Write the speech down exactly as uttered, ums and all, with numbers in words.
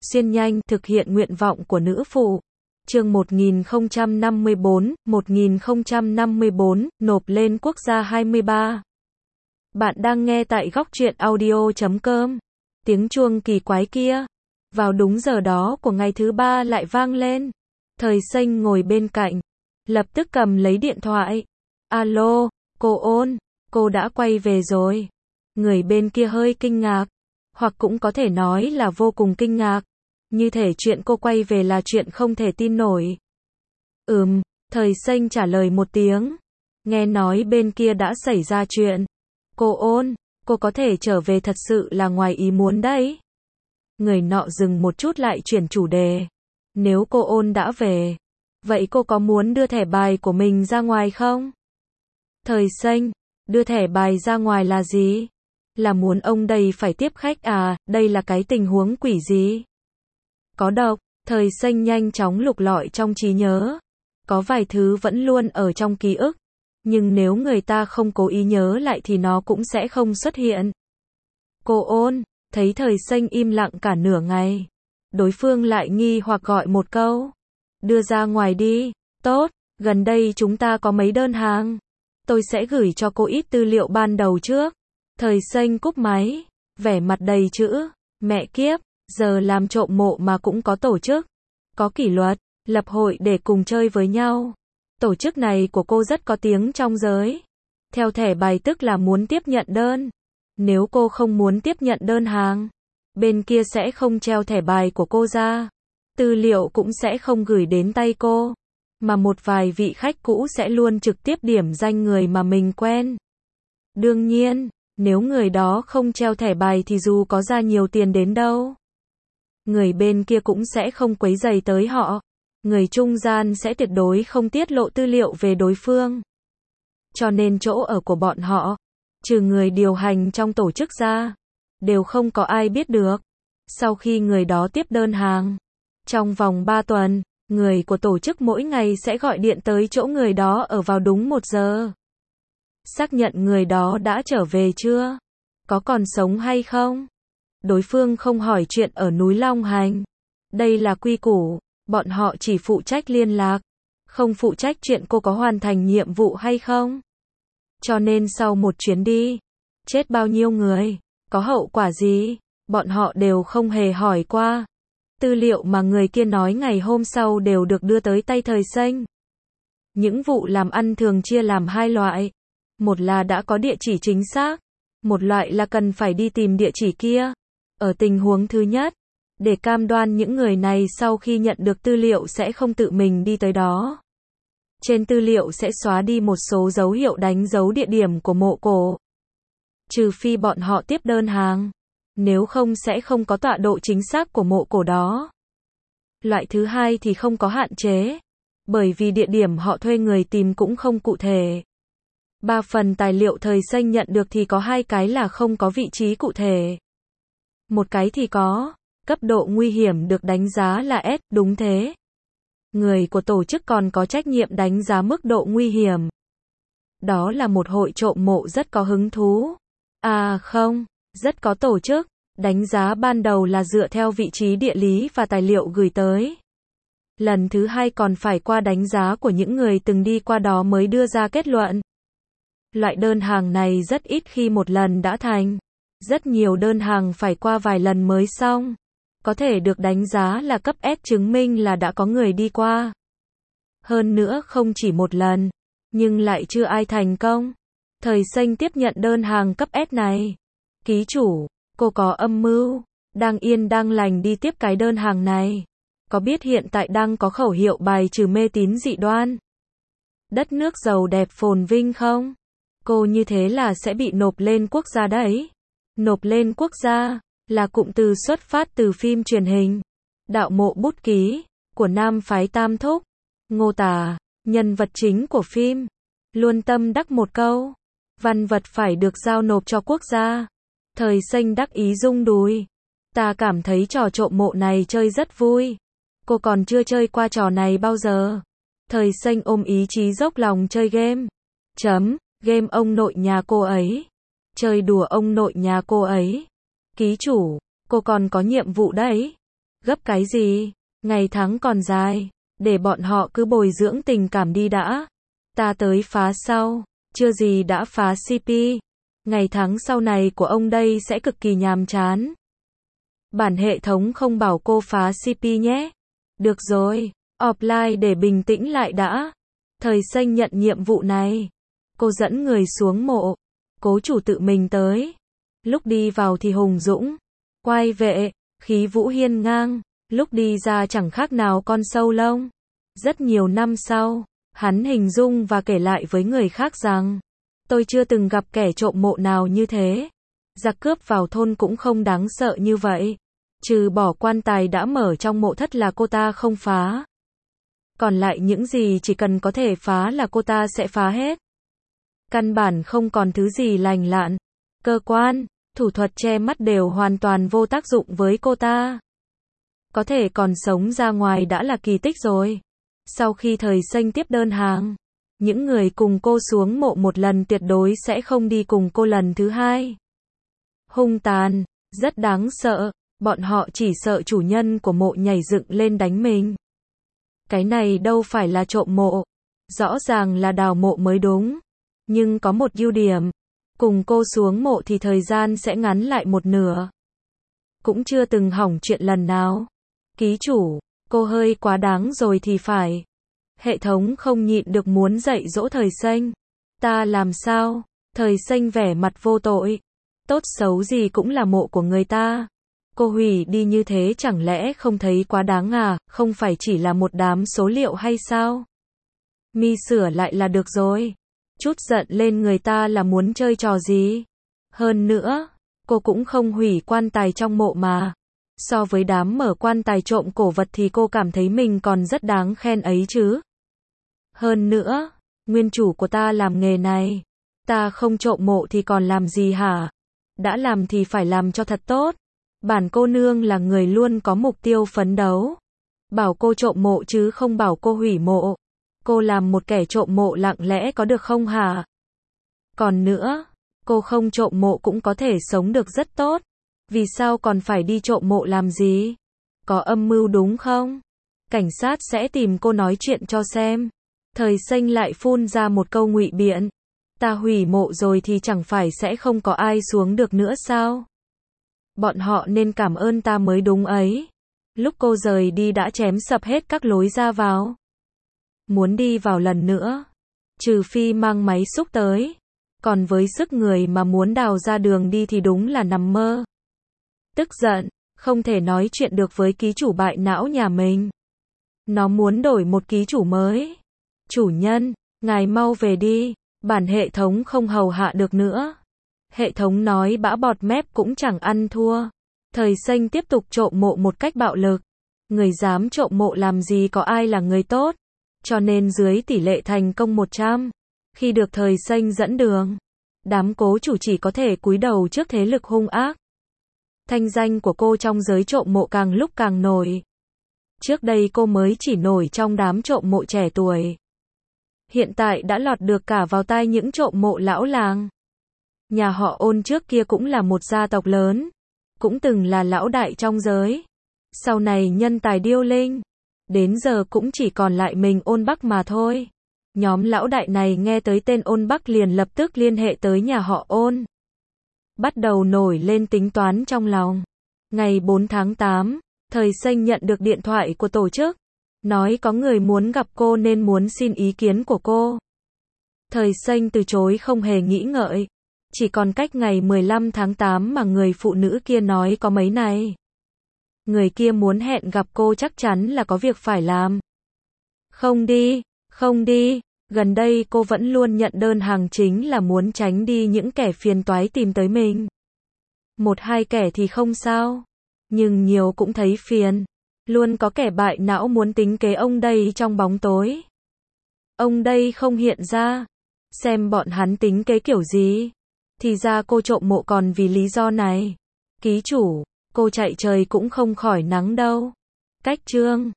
xuyên nhanh, thực hiện nguyện vọng của nữ phụ. Chương một nghìn không trăm năm mươi bốn, một nghìn không trăm năm mươi bốn, nộp lên quốc gia hai mươi ba. Bạn đang nghe tại góc truyện audio chấm com. Tiếng chuông kỳ quái kia, vào đúng giờ đó của ngày thứ ba lại vang lên. Thời Xanh ngồi bên cạnh, lập tức cầm lấy điện thoại. Alo, cô Ôn, cô đã quay về rồi. Người bên kia hơi kinh ngạc, hoặc cũng có thể nói là vô cùng kinh ngạc. Như thể chuyện cô quay về là chuyện không thể tin nổi. Ừm, Thời Xanh trả lời một tiếng. Nghe nói bên kia đã xảy ra chuyện. Cô Ôn, cô có thể trở về thật sự là ngoài ý muốn đấy. Người nọ dừng một chút lại chuyển chủ đề. Nếu cô Ôn đã về, vậy cô có muốn đưa thẻ bài của mình ra ngoài không? Thời Xanh, đưa thẻ bài ra ngoài là gì? Là muốn ông đây phải tiếp khách à, đây là cái tình huống quỷ gì? Có độc. Thời Xanh nhanh chóng lục lọi trong trí nhớ. Có vài thứ vẫn luôn ở trong ký ức, nhưng nếu người ta không cố ý nhớ lại thì nó cũng sẽ không xuất hiện. Cô Ôn, thấy Thời Xanh im lặng cả nửa ngày. Đối phương lại nghi hoặc gọi một câu. Đưa ra ngoài đi. Tốt, gần đây chúng ta có mấy đơn hàng. Tôi sẽ gửi cho cô ít tư liệu ban đầu trước. Thời Xanh cúp máy, vẻ mặt đầy chữ. Mẹ kiếp, giờ làm trộm mộ mà cũng có tổ chức. Có kỷ luật, lập hội để cùng chơi với nhau. Tổ chức này của cô rất có tiếng trong giới. Theo thẻ bài tức là muốn tiếp nhận đơn. Nếu cô không muốn tiếp nhận đơn hàng, bên kia sẽ không treo thẻ bài của cô ra. Tư liệu cũng sẽ không gửi đến tay cô. Mà một vài vị khách cũ sẽ luôn trực tiếp điểm danh người mà mình quen. Đương nhiên, nếu người đó không treo thẻ bài thì dù có ra nhiều tiền đến đâu, người bên kia cũng sẽ không quấy rầy tới họ. Người trung gian sẽ tuyệt đối không tiết lộ tư liệu về đối phương. Cho nên chỗ ở của bọn họ, trừ người điều hành trong tổ chức ra, đều không có ai biết được. Sau khi người đó tiếp đơn hàng, trong vòng ba tuần, người của tổ chức mỗi ngày sẽ gọi điện tới chỗ người đó ở vào đúng một giờ. Xác nhận người đó đã trở về chưa? Có còn sống hay không? Đối phương không hỏi chuyện ở núi Long Hành. Đây là quy củ, bọn họ chỉ phụ trách liên lạc, không phụ trách chuyện cô có hoàn thành nhiệm vụ hay không. Cho nên sau một chuyến đi, chết bao nhiêu người, có hậu quả gì, bọn họ đều không hề hỏi qua. Tư liệu mà người kia nói ngày hôm sau đều được đưa tới tay Thời Xanh. Những vụ làm ăn thường chia làm hai loại. Một là đã có địa chỉ chính xác, một loại là cần phải đi tìm địa chỉ kia. Ở tình huống thứ nhất, để cam đoan những người này sau khi nhận được tư liệu sẽ không tự mình đi tới đó. Trên tư liệu sẽ xóa đi một số dấu hiệu đánh dấu địa điểm của mộ cổ. Trừ phi bọn họ tiếp đơn hàng, nếu không sẽ không có tọa độ chính xác của mộ cổ đó. Loại thứ hai thì không có hạn chế, bởi vì địa điểm họ thuê người tìm cũng không cụ thể. Ba phần tài liệu Thời Xanh nhận được thì có hai cái là không có vị trí cụ thể. Một cái thì có, cấp độ nguy hiểm được đánh giá là S, đúng thế. Người của tổ chức còn có trách nhiệm đánh giá mức độ nguy hiểm. Đó là một hội trộm mộ rất có hứng thú. À không, rất có tổ chức. Đánh giá ban đầu là dựa theo vị trí địa lý và tài liệu gửi tới. Lần thứ hai còn phải qua đánh giá của những người từng đi qua đó mới đưa ra kết luận. Loại đơn hàng này rất ít khi một lần đã thành. Rất nhiều đơn hàng phải qua vài lần mới xong. Có thể được đánh giá là cấp S chứng minh là đã có người đi qua. Hơn nữa không chỉ một lần, nhưng lại chưa ai thành công. Thời Xanh tiếp nhận đơn hàng cấp S này. Ký chủ, cô có âm mưu, đang yên đang lành đi tiếp cái đơn hàng này. Có biết hiện tại đang có khẩu hiệu bài trừ mê tín dị đoan, đất nước giàu đẹp phồn vinh không? Cô như thế là sẽ bị nộp lên quốc gia đấy. Nộp lên quốc gia là cụm từ xuất phát từ phim truyền hình Đạo Mộ Bút Ký của nam phái Tam Thúc. Ngô Tả, nhân vật chính của phim, luôn tâm đắc một câu: văn vật phải được giao nộp cho quốc gia. Thời Xanh đắc ý rung đùi. Ta cảm thấy trò trộm mộ này chơi rất vui. Cô còn chưa chơi qua trò này bao giờ. Thời Xanh ôm ý chí dốc lòng chơi game. Chấm, game ông nội nhà cô ấy. Chơi đùa ông nội nhà cô ấy. Ký chủ, cô còn có nhiệm vụ đấy. Gấp cái gì? Ngày tháng còn dài. Để bọn họ cứ bồi dưỡng tình cảm đi đã. Ta tới phá sau. Chưa gì đã phá xê pê. Ngày tháng sau này của ông đây sẽ cực kỳ nhàm chán. Bản hệ thống không bảo cô phá xê pê nhé. Được rồi. Offline để bình tĩnh lại đã. Thời xanh nhận nhiệm vụ này. Cô dẫn người xuống mộ. Cố chủ tự mình tới. Lúc đi vào thì hùng dũng. Oai vệ. Khí vũ hiên ngang. Lúc đi ra chẳng khác nào con sâu lông. Rất nhiều năm sau, hắn hình dung và kể lại với người khác rằng, tôi chưa từng gặp kẻ trộm mộ nào như thế. Giặc cướp vào thôn cũng không đáng sợ như vậy. Trừ bỏ quan tài đã mở trong mộ thất là cô ta không phá. Còn lại những gì chỉ cần có thể phá là cô ta sẽ phá hết. Căn bản không còn thứ gì lành lặn. Cơ quan, thủ thuật che mắt đều hoàn toàn vô tác dụng với cô ta. Có thể còn sống ra ngoài đã là kỳ tích rồi. Sau khi thời xanh tiếp đơn hàng, những người cùng cô xuống mộ một lần tuyệt đối sẽ không đi cùng cô lần thứ hai. Hung tàn, rất đáng sợ, bọn họ chỉ sợ chủ nhân của mộ nhảy dựng lên đánh mình. Cái này đâu phải là trộm mộ, rõ ràng là đào mộ mới đúng. Nhưng có một ưu điểm, cùng cô xuống mộ thì thời gian sẽ ngắn lại một nửa. Cũng chưa từng hỏng chuyện lần nào. Ký chủ, cô hơi quá đáng rồi thì phải. Hệ thống không nhịn được muốn dạy dỗ thời xanh. Ta làm sao? Thời xanh vẻ mặt vô tội. Tốt xấu gì cũng là mộ của người ta. Cô hủy đi như thế chẳng lẽ không thấy quá đáng à, không phải chỉ là một đám số liệu hay sao? Mi sửa lại là được rồi. Chút giận lên người ta là muốn chơi trò gì? Hơn nữa, cô cũng không hủy quan tài trong mộ mà. So với đám mở quan tài trộm cổ vật thì cô cảm thấy mình còn rất đáng khen ấy chứ. Hơn nữa, nguyên chủ của ta làm nghề này. Ta không trộm mộ thì còn làm gì hả? Đã làm thì phải làm cho thật tốt. Bản cô nương là người luôn có mục tiêu phấn đấu. Bảo cô trộm mộ chứ không bảo cô hủy mộ. Cô làm một kẻ trộm mộ lặng lẽ có được không hả? Còn nữa, cô không trộm mộ cũng có thể sống được rất tốt. Vì sao còn phải đi trộm mộ làm gì? Có âm mưu đúng không? Cảnh sát sẽ tìm cô nói chuyện cho xem. Thời xanh lại phun ra một câu ngụy biện. Ta hủy mộ rồi thì chẳng phải sẽ không có ai xuống được nữa sao? Bọn họ nên cảm ơn ta mới đúng ấy. Lúc cô rời đi đã chém sập hết các lối ra vào. Muốn đi vào lần nữa, trừ phi mang máy xúc tới. Còn với sức người mà muốn đào ra đường đi thì đúng là nằm mơ. Tức giận, không thể nói chuyện được với ký chủ bại não nhà mình. Nó muốn đổi một ký chủ mới. Chủ nhân, ngài mau về đi, bản hệ thống không hầu hạ được nữa. Hệ thống nói bã bọt mép cũng chẳng ăn thua. Thời xanh tiếp tục trộm mộ một cách bạo lực. Người dám trộm mộ làm gì có ai là người tốt. Cho nên dưới tỷ lệ thành công một trăm, khi được thời xanh dẫn đường, đám cố chủ chỉ có thể cúi đầu trước thế lực hung ác. Thanh danh của cô trong giới trộm mộ càng lúc càng nổi. Trước đây cô mới chỉ nổi trong đám trộm mộ trẻ tuổi. Hiện tại đã lọt được cả vào tai những trộm mộ lão làng. Nhà họ Ôn trước kia cũng là một gia tộc lớn, cũng từng là lão đại trong giới. Sau này nhân tài điêu linh, đến giờ cũng chỉ còn lại mình Ôn Bắc mà thôi. Nhóm lão đại này nghe tới tên Ôn Bắc liền lập tức liên hệ tới nhà họ Ôn. Bắt đầu nổi lên tính toán trong lòng. Ngày bốn tháng tám, thời xanh nhận được điện thoại của tổ chức. Nói có người muốn gặp cô nên muốn xin ý kiến của cô. Thời xanh từ chối không hề nghĩ ngợi. Chỉ còn cách ngày mười lăm tháng tám mà người phụ nữ kia nói có mấy này. Người kia muốn hẹn gặp cô chắc chắn là có việc phải làm. Không đi, không đi. Gần đây cô vẫn luôn nhận đơn hàng chính là muốn tránh đi những kẻ phiền toái tìm tới mình. Một hai kẻ thì không sao. Nhưng nhiều cũng thấy phiền. Luôn có kẻ bại não muốn tính kế ông đây trong bóng tối. Ông đây không hiện ra. Xem bọn hắn tính kế kiểu gì. Thì ra cô trộm mộ còn vì lý do này. Ký chủ, cô chạy trời cũng không khỏi nắng đâu. Cách chương